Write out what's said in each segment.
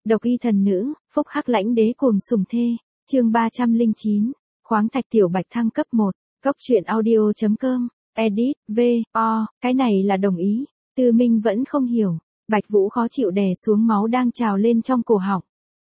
Độc y thần nữ, phúc hắc lãnh đế cuồng sủng thê. Chương 309. Khoáng thạch tiểu bạch thăng cấp 1. Cốc truyện audio.com. Edit, cái này là đồng ý. Tư Minh vẫn không hiểu. Bạch Vũ khó chịu đè xuống máu đang trào lên trong cổ họng.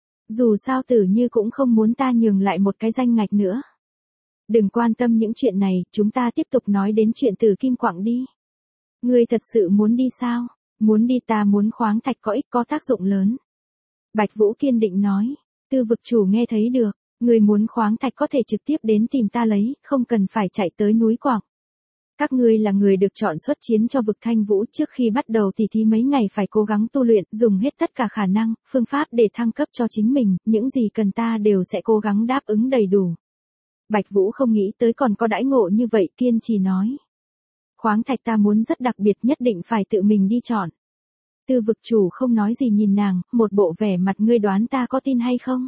Dù sao Tử Như cũng không muốn ta nhường lại một cái danh ngạch nữa. Đừng quan tâm những chuyện này, chúng ta tiếp tục nói đến chuyện Tử Kim Quặng đi. Ngươi thật sự muốn đi sao? Muốn đi, ta muốn khoáng thạch có ích có tác dụng lớn. Bạch Vũ kiên định nói. Tư vực chủ nghe thấy được, người muốn khoáng thạch có thể trực tiếp đến tìm ta lấy, không cần phải chạy tới núi Quảng. Các ngươi là người được chọn xuất chiến cho vực Thanh Vũ, trước khi bắt đầu tỉ thí mấy ngày phải cố gắng tu luyện, dùng hết tất cả khả năng, phương pháp để thăng cấp cho chính mình, những gì cần ta đều sẽ cố gắng đáp ứng đầy đủ. Bạch Vũ không nghĩ tới còn có đãi ngộ như vậy, kiên trì nói. Khoáng thạch ta muốn rất đặc biệt, nhất định phải tự mình đi chọn. Tư vực chủ không nói gì nhìn nàng, một bộ vẻ mặt ngươi đoán ta có tin hay không?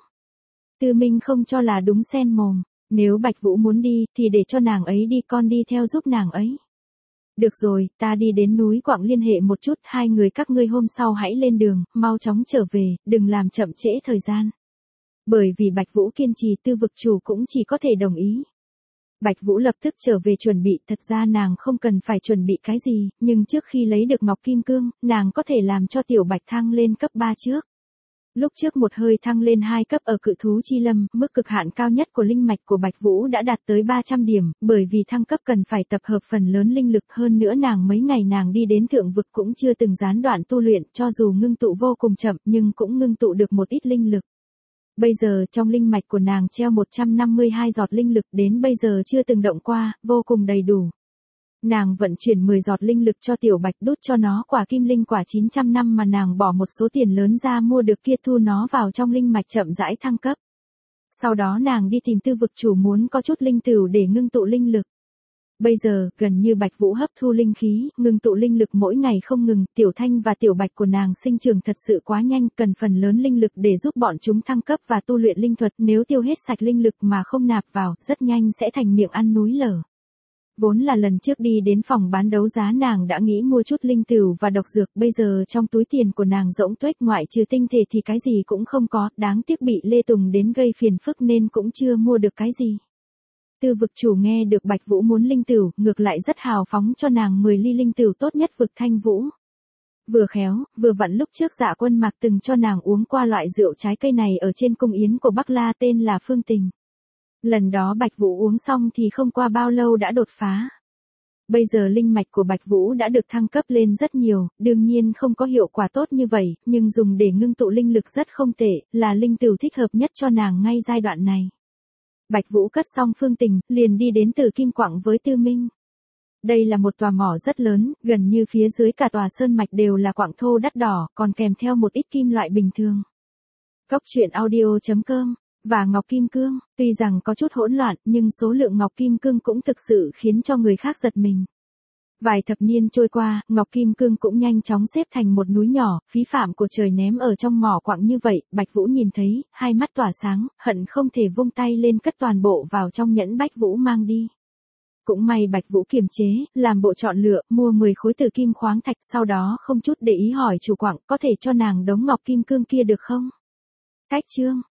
Tư Minh không cho là đúng sen mồm. Nếu Bạch Vũ muốn đi, thì để cho nàng ấy đi, con đi theo giúp nàng ấy. Được rồi, ta đi đến núi Quảng liên hệ một chút, hai người các ngươi hôm sau hãy lên đường, mau chóng trở về, đừng làm chậm trễ thời gian. Bởi vì Bạch Vũ kiên trì, tư vực chủ cũng chỉ có thể đồng ý. Bạch Vũ lập tức trở về chuẩn bị, thật ra nàng không cần phải chuẩn bị cái gì, nhưng trước khi lấy được Ngọc Kim Cương, nàng có thể làm cho tiểu Bạch thăng lên cấp 3 trước. Lúc trước một hơi thăng lên 2 cấp ở Cự Thú Chi Lâm, mức cực hạn cao nhất của linh mạch của Bạch Vũ đã đạt tới 300 điểm, bởi vì thăng cấp cần phải tập hợp phần lớn linh lực, hơn nữa mấy ngày nàng đi đến thượng vực cũng chưa từng gián đoạn tu luyện, cho dù ngưng tụ vô cùng chậm nhưng cũng ngưng tụ được một ít linh lực. Bây giờ trong linh mạch của nàng treo 152 giọt linh lực, đến bây giờ chưa từng động qua, vô cùng đầy đủ. Nàng vận chuyển 10 giọt linh lực cho tiểu Bạch, đút cho nó quả kim linh quả 900 năm mà nàng bỏ một số tiền lớn ra mua được kia, thu nó vào trong linh mạch chậm rãi thăng cấp. Sau đó nàng đi tìm tư vực chủ muốn có chút linh tửu để ngưng tụ linh lực. Bây giờ, gần như Bạch Vũ hấp thu linh khí, ngưng tụ linh lực mỗi ngày không ngừng, Tiểu Thanh và Tiểu Bạch của nàng sinh trưởng thật sự quá nhanh, cần phần lớn linh lực để giúp bọn chúng thăng cấp và tu luyện linh thuật, nếu tiêu hết sạch linh lực mà không nạp vào, rất nhanh sẽ thành miệng ăn núi lở. Vốn là lần trước đi đến phòng bán đấu giá nàng đã nghĩ mua chút linh tửu và độc dược, bây giờ trong túi tiền của nàng rỗng tuếch, ngoại trừ tinh thể thì cái gì cũng không có, đáng tiếc bị Lê Tùng đến gây phiền phức nên cũng chưa mua được cái gì. Tư vực chủ nghe được Bạch Vũ muốn linh tửu, ngược lại rất hào phóng cho nàng 10 ly linh tửu tốt nhất vực Thanh Vũ. Vừa khéo, vừa vặn lúc trước Dạ Quân Mạc từng cho nàng uống qua loại rượu trái cây này ở trên cung yến của Bắc La tên là Phương Tình. Lần đó Bạch Vũ uống xong thì không qua bao lâu đã đột phá. Bây giờ linh mạch của Bạch Vũ đã được thăng cấp lên rất nhiều, đương nhiên không có hiệu quả tốt như vậy, nhưng dùng để ngưng tụ linh lực rất không tệ, là linh tửu thích hợp nhất cho nàng ngay giai đoạn này. Bạch Vũ cất xong Phương Tình, liền đi đến Tử Kim Quặng với Tư Minh. Đây là một tòa mỏ rất lớn, gần như phía dưới cả tòa sơn mạch đều là quặng thô đắt đỏ, còn kèm theo một ít kim loại bình thường. Cốc truyện audio.com. Và Ngọc Kim Cương, tuy rằng có chút hỗn loạn, nhưng số lượng Ngọc Kim Cương cũng thực sự khiến cho người khác giật mình. Vài thập niên trôi qua, Ngọc Kim Cương cũng nhanh chóng xếp thành một núi nhỏ, phí phạm của trời ném ở trong mỏ quặng như vậy, Bạch Vũ nhìn thấy, hai mắt tỏa sáng, hận không thể vung tay lên cất toàn bộ vào trong nhẫn Bạch Vũ mang đi. Cũng may Bạch Vũ kiềm chế, làm bộ chọn lựa, mua 10 khối tử kim khoáng thạch, sau đó không chút để ý hỏi chủ quặng, có thể cho nàng đống Ngọc Kim Cương kia được không? Cách chương